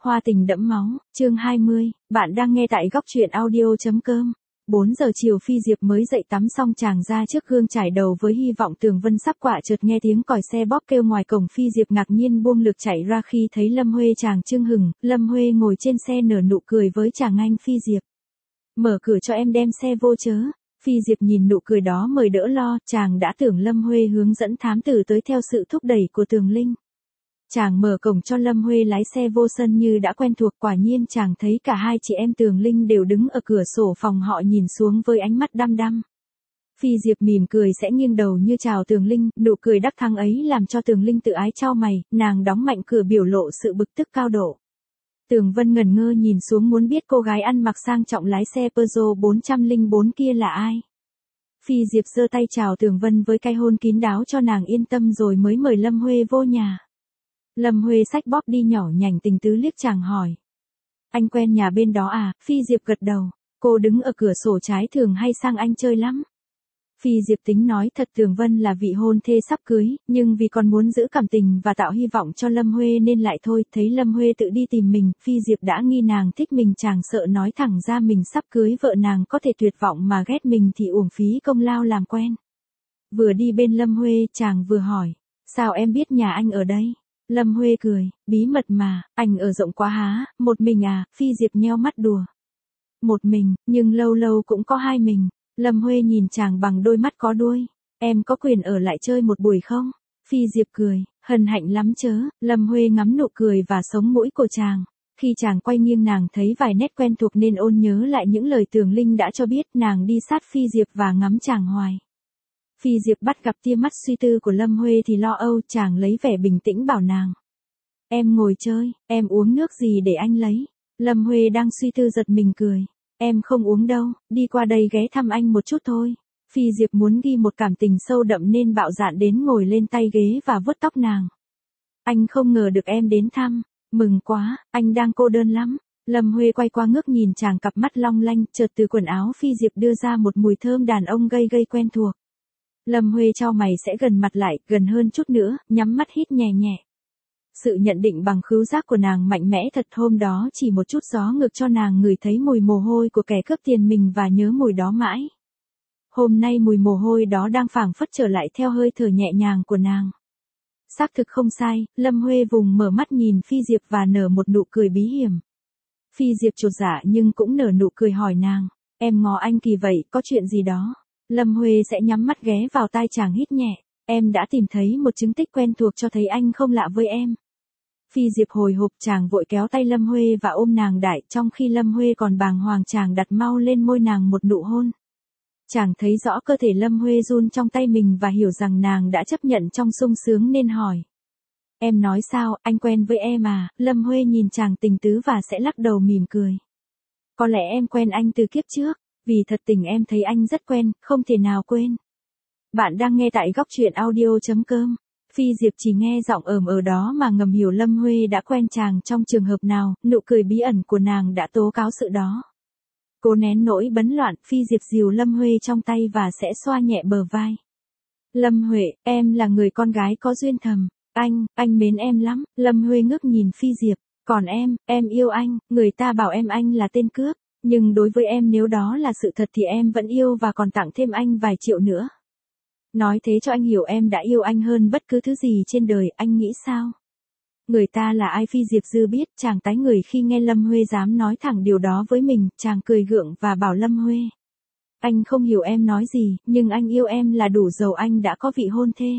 Hoa tình đẫm máu, chương 20, bạn đang nghe tại góc truyện audio.com. 4 giờ chiều Phi Diệp mới dậy tắm xong chàng ra trước gương trải đầu với hy vọng Tường Vân sắp quạ chợt nghe tiếng còi xe bóp kêu ngoài cổng. Phi Diệp ngạc nhiên buông lược chạy ra khi thấy Lâm Huê chàng trưng hừng. Lâm Huê ngồi trên xe nở nụ cười với chàng. Anh Phi Diệp, mở cửa cho em đem xe vô chớ. Phi Diệp nhìn nụ cười đó mời đỡ lo, chàng đã tưởng Lâm Huê hướng dẫn thám tử tới theo sự thúc đẩy của Tường Linh. Chàng mở cổng cho Lâm Huê lái xe vô sân như đã quen thuộc. Quả nhiên chàng thấy cả hai chị em Tường Linh đều đứng ở cửa sổ phòng họ nhìn xuống với ánh mắt đăm đăm. Phi Diệp mỉm cười sẽ nghiêng đầu như chào Tường Linh, nụ cười đắc thắng ấy làm cho Tường Linh tự ái chau mày, nàng đóng mạnh cửa biểu lộ sự bực tức cao độ. Tường Vân ngẩn ngơ nhìn xuống muốn biết cô gái ăn mặc sang trọng lái xe Peugeot 404 kia là ai. Phi Diệp giơ tay chào Tường Vân với cái hôn kín đáo cho nàng yên tâm rồi mới mời Lâm Huê vô nhà. Lâm Huê xách bóp đi nhỏ nhảnh tình tứ liếc chàng hỏi. Anh quen nhà bên đó à? Phi Diệp gật đầu. Cô đứng ở cửa sổ trái thường hay sang anh chơi lắm. Phi Diệp tính nói thật Tường Vân là vị hôn thê sắp cưới, nhưng vì còn muốn giữ cảm tình và tạo hy vọng cho Lâm Huê nên lại thôi. Thấy Lâm Huê tự đi tìm mình, Phi Diệp đã nghi nàng thích mình. Chàng sợ nói thẳng ra mình sắp cưới vợ nàng có thể tuyệt vọng mà ghét mình thì uổng phí công lao làm quen. Vừa đi bên Lâm Huê chàng vừa hỏi. Sao em biết nhà anh ở đây? Lâm Huê cười, bí mật mà, anh ở rộng quá há, một mình à? Phi Diệp nheo mắt đùa. Một mình, nhưng lâu lâu cũng có hai mình. Lâm Huê nhìn chàng bằng đôi mắt có đuôi. Em có quyền ở lại chơi một buổi không? Phi Diệp cười, hân hạnh lắm chớ. Lâm Huê ngắm nụ cười và sống mũi của chàng. Khi chàng quay nghiêng nàng thấy vài nét quen thuộc nên ôn nhớ lại những lời Tường Linh đã cho biết. Nàng đi sát Phi Diệp và ngắm chàng hoài. Phi Diệp bắt gặp tia mắt suy tư của Lâm Huê thì lo âu. Chàng lấy vẻ bình tĩnh bảo nàng. Em ngồi chơi, em uống nước gì để anh lấy. Lâm Huê đang suy tư giật mình cười. Em không uống đâu, đi qua đây ghé thăm anh một chút thôi. Phi Diệp muốn ghi một cảm tình sâu đậm nên bạo dạn đến ngồi lên tay ghế và vuốt tóc nàng. Anh không ngờ được em đến thăm, mừng quá, anh đang cô đơn lắm. Lâm Huê quay qua ngước nhìn chàng cặp mắt long lanh, chợt từ quần áo Phi Diệp đưa ra một mùi thơm đàn ông gây quen thuộc. Lâm Huê chau mày sẽ gần mặt lại, gần hơn chút nữa, nhắm mắt hít nhẹ nhẹ. Sự nhận định bằng khứu giác của nàng mạnh mẽ thật. Hôm đó chỉ một chút gió ngược cho nàng ngửi thấy mùi mồ hôi của kẻ cướp tiền mình và nhớ mùi đó mãi. Hôm nay mùi mồ hôi đó đang phảng phất trở lại theo hơi thở nhẹ nhàng của nàng. Xác thực không sai, Lâm Huê vùng mở mắt nhìn Phi Diệp và nở một nụ cười bí hiểm. Phi Diệp chột dạ nhưng cũng nở nụ cười hỏi nàng, em ngó anh kỳ vậy, có chuyện gì đó? Lâm Huê sẽ nhắm mắt ghé vào tai chàng hít nhẹ, em đã tìm thấy một chứng tích quen thuộc cho thấy anh không lạ với em. Phi Diệp hồi hộp chàng vội kéo tay Lâm Huê và ôm nàng đại, trong khi Lâm Huê còn bàng hoàng chàng đặt mau lên môi nàng một nụ hôn. Chàng thấy rõ cơ thể Lâm Huê run trong tay mình và hiểu rằng nàng đã chấp nhận trong sung sướng nên hỏi. Em nói sao, anh quen với em à? Lâm Huê nhìn chàng tình tứ và sẽ lắc đầu mỉm cười. Có lẽ em quen anh từ kiếp trước, vì thật tình em thấy anh rất quen, không thể nào quên. Bạn đang nghe tại góc truyện audio.com. Phi Diệp chỉ nghe giọng ồm ở đó mà ngầm hiểu Lâm Huê đã quen chàng trong trường hợp nào, nụ cười bí ẩn của nàng đã tố cáo sự đó. Cố nén nỗi bấn loạn, Phi Diệp dìu Lâm Huê trong tay và sẽ xoa nhẹ bờ vai. Lâm Huệ, em là người con gái có duyên thầm, anh mến em lắm. Lâm Huê ngước nhìn Phi Diệp, còn em yêu anh, người ta bảo anh là tên cướp, nhưng đối với em nếu đó là sự thật thì em vẫn yêu và còn tặng thêm anh vài triệu nữa. Nói thế cho anh hiểu em đã yêu anh hơn bất cứ thứ gì trên đời, anh nghĩ sao? Người ta là ai? Phi Diệp dư biết, chàng tái người khi nghe Lâm Huê dám nói thẳng điều đó với mình, chàng cười gượng và bảo Lâm Huê. Anh không hiểu em nói gì, nhưng anh yêu em là đủ dầu. Anh đã có vị hôn thê.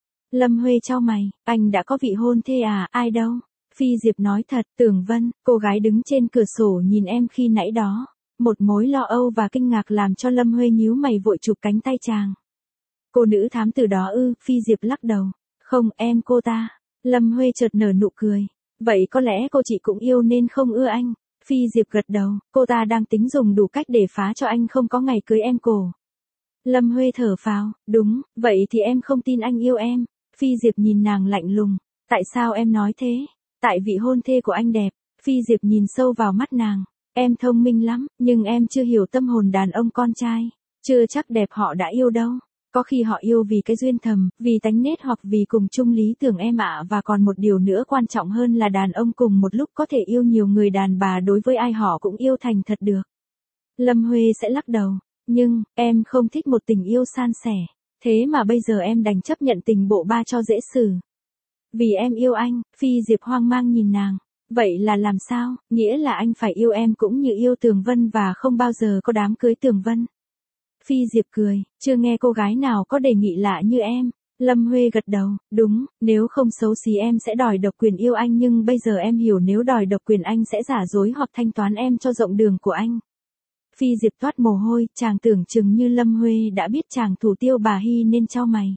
Lâm Huê chau mày, anh đã có vị hôn thê à? Ai đâu? Phi Diệp nói thật, Tường Vân, cô gái đứng trên cửa sổ nhìn em khi nãy đó. Một mối lo âu và kinh ngạc làm cho Lâm Huê nhíu mày vội chụp cánh tay chàng. Cô nữ thám tử đó ư? Phi Diệp lắc đầu. Không, em cô ta. Lâm Huê chợt nở nụ cười. Vậy có lẽ cô chị cũng yêu nên không ưa anh. Phi Diệp gật đầu, cô ta đang tính dùng đủ cách để phá cho anh không có ngày cưới em cổ. Lâm Huê thở phào, đúng, vậy thì em không tin anh yêu em. Phi Diệp nhìn nàng lạnh lùng. Tại sao em nói thế? Tại vị hôn thê của anh đẹp. Phi Diệp nhìn sâu vào mắt nàng. Em thông minh lắm, nhưng em chưa hiểu tâm hồn đàn ông con trai. Chưa chắc đẹp họ đã yêu đâu. Có khi họ yêu vì cái duyên thầm, vì tánh nết hoặc vì cùng chung lý tưởng em ạ, và còn một điều nữa quan trọng hơn là đàn ông cùng một lúc có thể yêu nhiều người, đàn bà đối với ai họ cũng yêu thành thật được. Lâm Huê sẽ lắc đầu. Nhưng, em không thích một tình yêu san sẻ. Thế mà bây giờ em đành chấp nhận tình bộ ba cho dễ xử. Vì em yêu anh, Phi Diệp hoang mang nhìn nàng. Vậy là làm sao, nghĩa là anh phải yêu em cũng như yêu Tường Vân và không bao giờ có đám cưới Tường Vân. Phi Diệp cười, chưa nghe cô gái nào có đề nghị lạ như em. Lâm Huê gật đầu, đúng, nếu không xấu xí em sẽ đòi độc quyền yêu anh, nhưng bây giờ em hiểu nếu đòi độc quyền anh sẽ giả dối hoặc thanh toán em cho rộng đường của anh. Phi Diệp toát mồ hôi, chàng tưởng chừng như Lâm Huê đã biết chàng thủ tiêu bà Hy nên chau mày.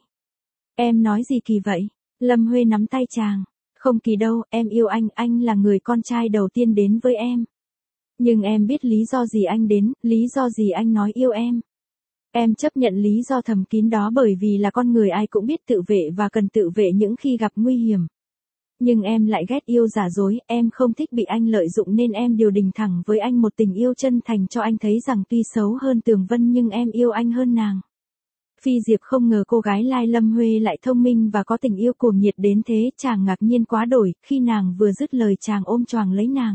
Em nói gì kỳ vậy? Lâm Huê nắm tay chàng. Không kỳ đâu, em yêu anh là người con trai đầu tiên đến với em. Nhưng em biết lý do gì anh đến, lý do gì anh nói yêu em. Em chấp nhận lý do thầm kín đó bởi vì là con người ai cũng biết tự vệ và cần tự vệ những khi gặp nguy hiểm. Nhưng em lại ghét yêu giả dối, em không thích bị anh lợi dụng nên em điều đình thẳng với anh một tình yêu chân thành cho anh thấy rằng tuy xấu hơn Tường Vân nhưng em yêu anh hơn nàng. Phi Diệp không ngờ cô gái lai Lâm Huê lại thông minh và có tình yêu cuồng nhiệt đến thế, chàng ngạc nhiên quá đổi, khi nàng vừa dứt lời chàng ôm choàng lấy nàng.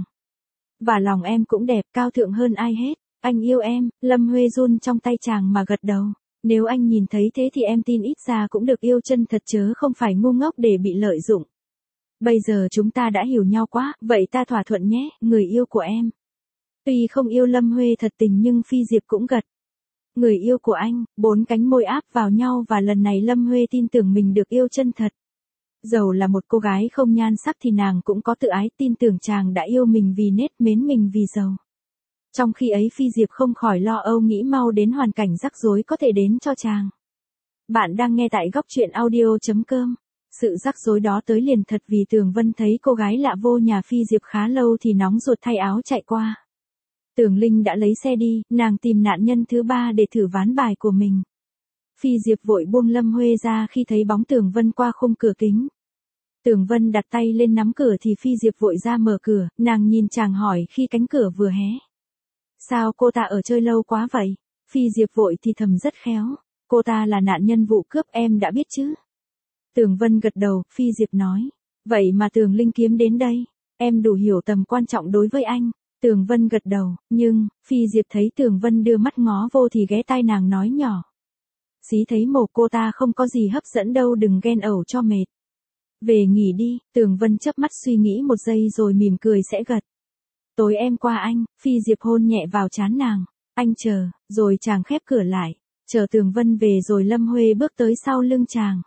Và lòng em cũng đẹp, cao thượng hơn ai hết, anh yêu em. Lâm Huê run trong tay chàng mà gật đầu. Nếu anh nhìn thấy thế thì em tin ít ra cũng được yêu chân thật chớ không phải ngu ngốc để bị lợi dụng. Bây giờ chúng ta đã hiểu nhau quá, vậy ta thỏa thuận nhé, người yêu của em. Tuy không yêu Lâm Huê thật tình nhưng Phi Diệp cũng gật. Người yêu của anh, bốn cánh môi áp vào nhau và lần này Lâm Huê tin tưởng mình được yêu chân thật. Dầu là một cô gái không nhan sắc thì nàng cũng có tự ái, tin tưởng chàng đã yêu mình vì nết, mến mình vì giàu. Trong khi ấy Phi Diệp không khỏi lo âu nghĩ mau đến hoàn cảnh rắc rối có thể đến cho chàng. Bạn đang nghe tại góc truyện audio.com. Sự rắc rối đó tới liền thật vì Tường Vân thấy cô gái lạ vô nhà Phi Diệp khá lâu thì nóng ruột thay áo chạy qua. Tường Linh đã lấy xe đi, nàng tìm nạn nhân thứ ba để thử ván bài của mình. Phi Diệp vội buông Lâm Huê ra khi thấy bóng Tường Vân qua khung cửa kính. Tường Vân đặt tay lên nắm cửa thì Phi Diệp vội ra mở cửa, nàng nhìn chàng hỏi khi cánh cửa vừa hé. Sao cô ta ở chơi lâu quá vậy? Phi Diệp vội thì thầm rất khéo. Cô ta là nạn nhân vụ cướp em đã biết chứ? Tường Vân gật đầu, Phi Diệp nói. Vậy mà Tường Linh kiếm đến đây. Em đủ hiểu tầm quan trọng đối với anh. Tường Vân gật đầu, nhưng, Phi Diệp thấy Tường Vân đưa mắt ngó vô thì ghé tai nàng nói nhỏ. Xí thấy mồ cô ta không có gì hấp dẫn đâu, đừng ghen ẩu cho mệt. Về nghỉ đi, Tường Vân chớp mắt suy nghĩ một giây rồi mỉm cười sẽ gật. Tối em qua anh, Phi Diệp hôn nhẹ vào trán nàng. Anh chờ, rồi chàng khép cửa lại. Chờ Tường Vân về rồi Lâm Huê bước tới sau lưng chàng.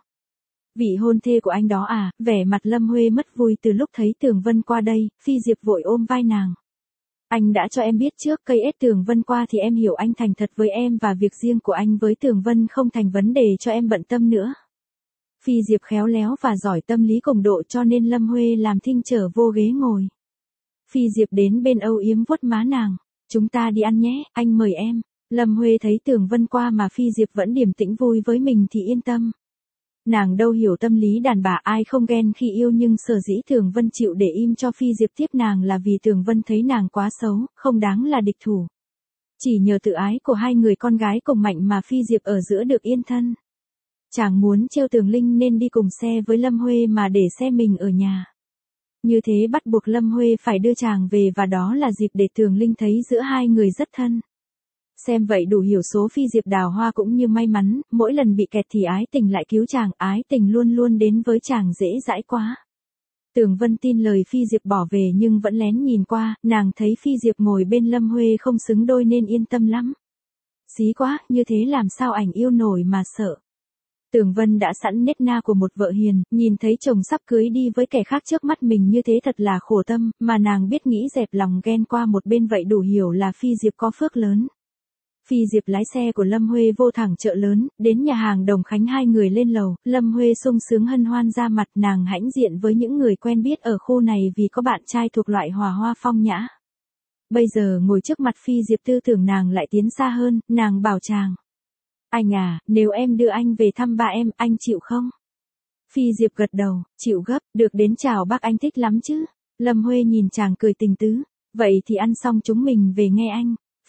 Vị hôn thê của anh đó à? Vẻ mặt Lâm Huê mất vui từ lúc thấy Tường Vân qua đây, Phi Diệp vội ôm vai nàng. Anh đã cho em biết trước, cây ết Tường Vân qua thì em hiểu anh thành thật với em và việc riêng của anh với Tường Vân không thành vấn đề cho em bận tâm nữa. Phi Diệp khéo léo và giỏi tâm lý cùng độ cho nên Lâm Huê làm thinh trở vô ghế ngồi. Phi Diệp đến bên âu yếm vuốt má nàng. Chúng ta đi ăn nhé, anh mời em. Lâm Huê thấy Tường Vân qua mà Phi Diệp vẫn điềm tĩnh vui với mình thì yên tâm. Nàng đâu hiểu tâm lý đàn bà, ai không ghen khi yêu, nhưng sở dĩ Tường Vân chịu để im cho Phi Diệp tiếp nàng là vì Tường Vân thấy nàng quá xấu, không đáng là địch thủ. Chỉ nhờ tự ái của hai người con gái cùng mạnh mà Phi Diệp ở giữa được yên thân. Chàng muốn trêu Tường Linh nên đi cùng xe với Lâm Huê mà để xe mình ở nhà. Như thế bắt buộc Lâm Huê phải đưa chàng về và đó là dịp để Tường Linh thấy giữa hai người rất thân. Xem vậy đủ hiểu số Phi Diệp đào hoa cũng như may mắn, mỗi lần bị kẹt thì ái tình lại cứu chàng, ái tình luôn luôn đến với chàng dễ dãi quá. Tường Vân tin lời Phi Diệp bỏ về nhưng vẫn lén nhìn qua, nàng thấy Phi Diệp ngồi bên Lâm Huê không xứng đôi nên yên tâm lắm. Xí quá, như thế làm sao ảnh yêu nổi mà sợ. Tường Vân đã sẵn nết na của một vợ hiền, nhìn thấy chồng sắp cưới đi với kẻ khác trước mắt mình như thế thật là khổ tâm, mà nàng biết nghĩ dẹp lòng ghen qua một bên vậy đủ hiểu là Phi Diệp có phước lớn. Phi Diệp lái xe của Lâm Huê vô thẳng chợ lớn, đến nhà hàng Đồng Khánh hai người lên lầu, Lâm Huê sung sướng hân hoan ra mặt, nàng hãnh diện với những người quen biết ở khu này vì có bạn trai thuộc loại hòa hoa phong nhã. Bây giờ ngồi trước mặt Phi Diệp tư tưởng nàng lại tiến xa hơn, nàng bảo chàng. Anh à, nếu em đưa anh về thăm ba em, anh chịu không? Phi Diệp gật đầu, chịu gấp, được đến chào bác anh thích lắm chứ. Lâm Huê nhìn chàng cười tình tứ, vậy thì ăn xong chúng mình về nghe anh.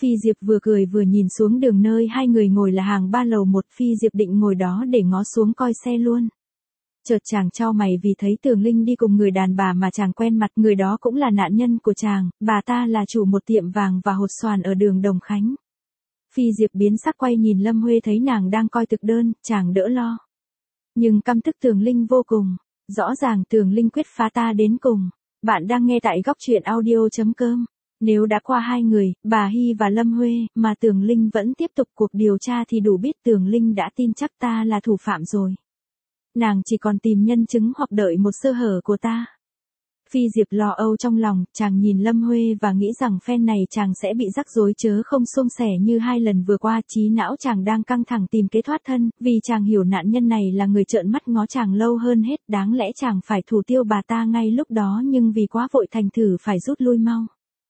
Phi Diệp vừa cười vừa nhìn xuống đường nơi hai người ngồi là hàng 3 lầu 1, Phi Diệp định ngồi đó để ngó xuống coi xe luôn. Chợt chàng chau mày vì thấy Tường Linh đi cùng người đàn bà mà chàng quen mặt, người đó cũng là nạn nhân của chàng, bà ta là chủ một tiệm vàng và hột xoàn ở đường Đồng Khánh. Phi Diệp biến sắc quay nhìn Lâm Huê thấy nàng đang coi thực đơn, chàng đỡ lo. Nhưng căm tức Tường Linh vô cùng, rõ ràng Tường Linh quyết phá ta đến cùng. Bạn đang nghe tại góc truyện audio.com. Nếu đã qua hai người, bà Hy và Lâm Huê, mà Tường Linh vẫn tiếp tục cuộc điều tra thì đủ biết Tường Linh đã tin chắc ta là thủ phạm rồi. Nàng chỉ còn tìm nhân chứng hoặc đợi một sơ hở của ta. Phi Diệp lo âu trong lòng, chàng nhìn Lâm Huê và nghĩ rằng phen này chàng sẽ bị rắc rối chớ không suôn sẻ như hai lần vừa qua. Trí não chàng đang căng thẳng tìm kế thoát thân, vì chàng hiểu nạn nhân này là người trợn mắt ngó chàng lâu hơn hết, đáng lẽ chàng phải thủ tiêu bà ta ngay lúc đó nhưng vì quá vội thành thử phải rút lui mau.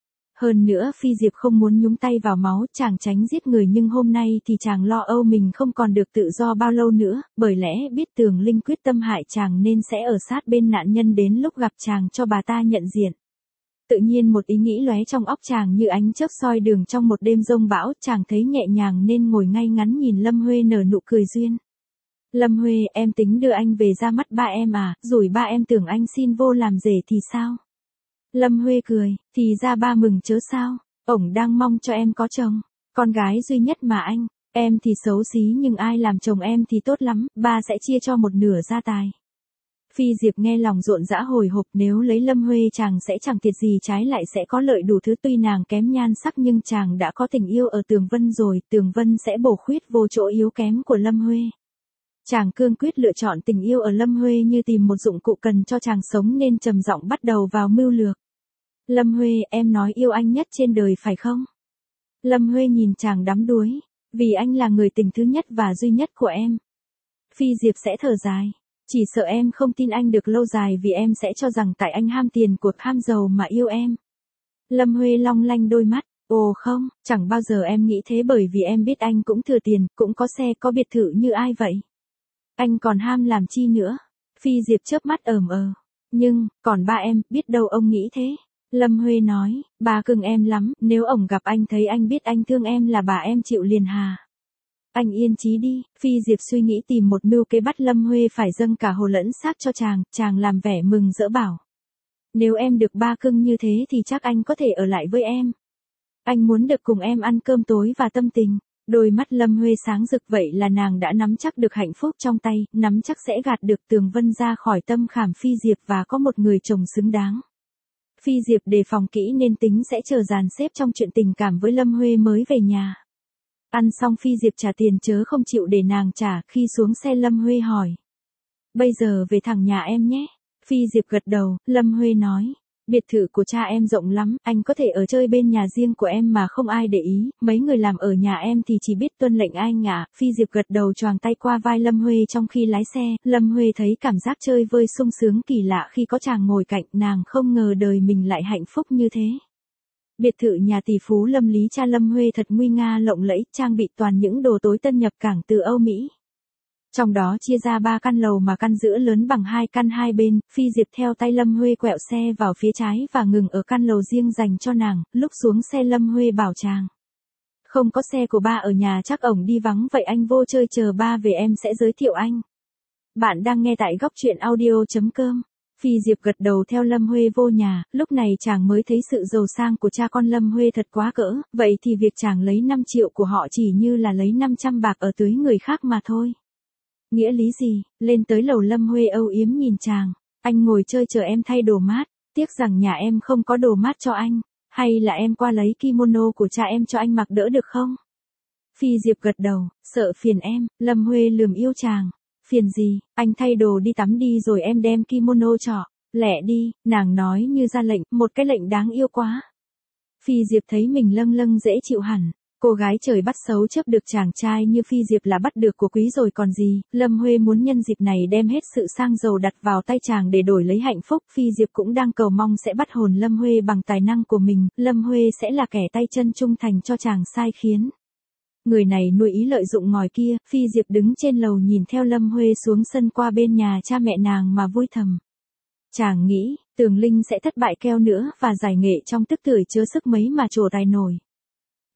Hơn nữa Phi Diệp không muốn nhúng tay vào máu, chàng tránh giết người nhưng hôm nay thì chàng lo âu mình không còn được tự do bao lâu nữa, bởi lẽ biết Tường Linh quyết tâm hại chàng nên sẽ ở sát bên nạn nhân đến lúc gặp chàng cho bà ta nhận diện. Tự nhiên một ý nghĩ lóe trong óc chàng như ánh chớp soi đường trong một đêm giông bão, chàng thấy nhẹ nhàng nên ngồi ngay ngắn nhìn Lâm Huê nở nụ cười duyên. Lâm Huê, em tính đưa anh về ra mắt ba em à, rủi ba em tưởng anh xin vô làm rể thì sao? Lâm Huê cười, thì ra ba mừng chớ sao, ổng đang mong cho em có chồng, con gái duy nhất mà anh, em thì xấu xí nhưng ai làm chồng em thì tốt lắm, ba sẽ chia cho một nửa gia tài. Phi Diệp nghe lòng rộn rã hồi hộp, nếu lấy Lâm Huê chàng sẽ chẳng thiệt gì, trái lại sẽ có lợi đủ thứ. Tuy nàng kém nhan sắc nhưng chàng đã có tình yêu ở Tường Vân rồi, Tường Vân sẽ bổ khuyết vô chỗ yếu kém của Lâm Huê. Chàng cương quyết lựa chọn tình yêu ở Lâm Huê như tìm một dụng cụ cần cho chàng sống nên trầm giọng bắt đầu vào mưu lược. Lâm Huê, em nói yêu anh nhất trên đời phải không? Lâm Huê nhìn chàng đắm đuối, vì anh là người tình thứ nhất và duy nhất của em. Phi Diệp sẽ thở dài, chỉ sợ em không tin anh được lâu dài vì em sẽ cho rằng tại anh ham tiền của ham giàu mà yêu em. Lâm Huê long lanh đôi mắt, ồ không, chẳng bao giờ em nghĩ thế bởi vì em biết anh cũng thừa tiền, cũng có xe có biệt thự như ai vậy. Anh còn ham làm chi nữa? Phi Diệp chớp mắt nhưng, còn ba em, biết đâu ông nghĩ thế. Lâm Huê nói, ba cưng em lắm, nếu ổng gặp anh thấy anh biết anh thương em là bà em chịu liền hà. Anh yên chí đi, Phi Diệp suy nghĩ tìm một mưu kế bắt Lâm Huê phải dâng cả hồ lẫn xác cho chàng làm vẻ mừng rỡ bảo. Nếu em được ba cưng như thế thì chắc anh có thể ở lại với em. Anh muốn được cùng em ăn cơm tối và tâm tình. Đôi mắt Lâm Huê sáng rực, vậy là nàng đã nắm chắc được hạnh phúc trong tay, nắm chắc sẽ gạt được Tường Vân ra khỏi tâm khảm Phi Diệp và có một người chồng xứng đáng. Phi Diệp đề phòng kỹ nên tính sẽ chờ dàn xếp trong chuyện tình cảm với Lâm Huê mới về nhà. Ăn xong Phi Diệp trả tiền chớ không chịu để nàng trả, khi xuống xe Lâm Huê hỏi. Bây giờ về thẳng nhà em nhé. Phi Diệp gật đầu, Lâm Huê nói. Biệt thự của cha em rộng lắm, anh có thể ở chơi bên nhà riêng của em mà không ai để ý, mấy người làm ở nhà em thì chỉ biết tuân lệnh anh ạ. Phi Diệp gật đầu choàng tay qua vai Lâm Huê trong khi lái xe, Lâm Huê thấy cảm giác chơi vơi sung sướng kỳ lạ khi có chàng ngồi cạnh, nàng không ngờ đời mình lại hạnh phúc như thế. Biệt thự nhà tỷ phú Lâm Lý cha Lâm Huê thật nguy nga lộng lẫy, trang bị toàn những đồ tối tân nhập cảng từ Âu Mỹ. Trong đó chia ra 3 căn lầu mà căn giữa lớn bằng 2 căn hai bên, Phi Diệp theo tay Lâm Huê quẹo xe vào phía trái và ngừng ở căn lầu riêng dành cho nàng, lúc xuống xe Lâm Huê bảo chàng. Không có xe của ba ở nhà chắc ổng đi vắng vậy anh vô chơi chờ ba về em sẽ giới thiệu anh. Bạn đang nghe tại góc truyện audio.com. Phi Diệp gật đầu theo Lâm Huê vô nhà, lúc này chàng mới thấy sự giàu sang của cha con Lâm Huê thật quá cỡ, vậy thì việc chàng lấy 5 triệu của họ chỉ như là lấy 500 bạc ở túi người khác mà thôi. Nghĩa lý gì? Lên tới lầu Lâm Huê âu yếm nhìn chàng. Anh ngồi chơi chờ em thay đồ mát. Tiếc rằng nhà em không có đồ mát cho anh. Hay là em qua lấy kimono của cha em cho anh mặc đỡ được không? Phi Diệp gật đầu, sợ phiền em. Lâm Huê lườm yêu chàng. Phiền gì? Anh thay đồ đi tắm đi rồi em đem kimono cho. Lẹ đi, nàng nói như ra lệnh, một cái lệnh đáng yêu quá. Phi Diệp thấy mình lâng lâng dễ chịu hẳn. Cô gái trời bắt xấu chấp được chàng trai như Phi Diệp là bắt được của quý rồi còn gì. Lâm Huê muốn nhân dịp này đem hết sự sang giàu đặt vào tay chàng để đổi lấy hạnh phúc. Phi Diệp cũng đang cầu mong sẽ bắt hồn Lâm Huê bằng tài năng của mình. Lâm Huê sẽ là kẻ tay chân trung thành cho chàng sai khiến. Người này nuôi ý lợi dụng ngòi kia. Phi Diệp đứng trên lầu nhìn theo Lâm Huê xuống sân qua bên nhà cha mẹ nàng mà vui thầm. Chàng nghĩ, Tường Linh sẽ thất bại keo nữa và giải nghệ trong tức tưởi chứa sức mấy mà trổ tài nổi.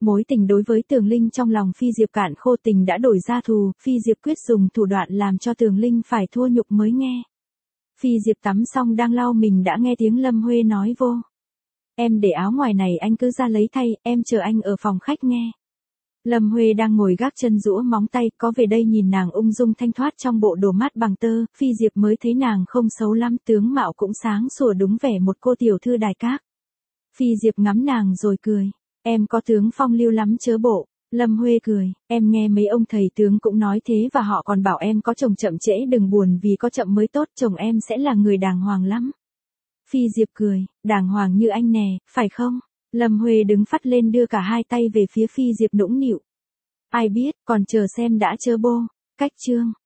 Mối tình đối với Tường Linh trong lòng Phi Diệp cạn khô, tình đã đổi ra thù, Phi Diệp quyết dùng thủ đoạn làm cho Tường Linh phải thua nhục mới nghe. Phi Diệp tắm xong đang lau mình đã nghe tiếng Lâm Huê nói vô. Em để áo ngoài này anh cứ ra lấy thay, em chờ anh ở phòng khách nghe. Lâm Huê đang ngồi gác chân duỗi móng tay, có về đây nhìn nàng ung dung thanh thoát trong bộ đồ mát bằng tơ, Phi Diệp mới thấy nàng không xấu lắm, tướng mạo cũng sáng sủa đúng vẻ một cô tiểu thư đài các. Phi Diệp ngắm nàng rồi cười, em có tướng phong lưu lắm chớ bộ. Lâm Huê cười, em nghe mấy ông thầy tướng cũng nói thế và họ còn bảo em có chồng chậm trễ đừng buồn vì có chậm mới tốt, chồng em sẽ là người đàng hoàng lắm. Phi Diệp cười, đàng hoàng như anh nè, phải không? Lâm Huê đứng phắt lên đưa cả hai tay về phía Phi Diệp nũng nịu. Ai biết, còn chờ xem đã chớ bô. Cách chương.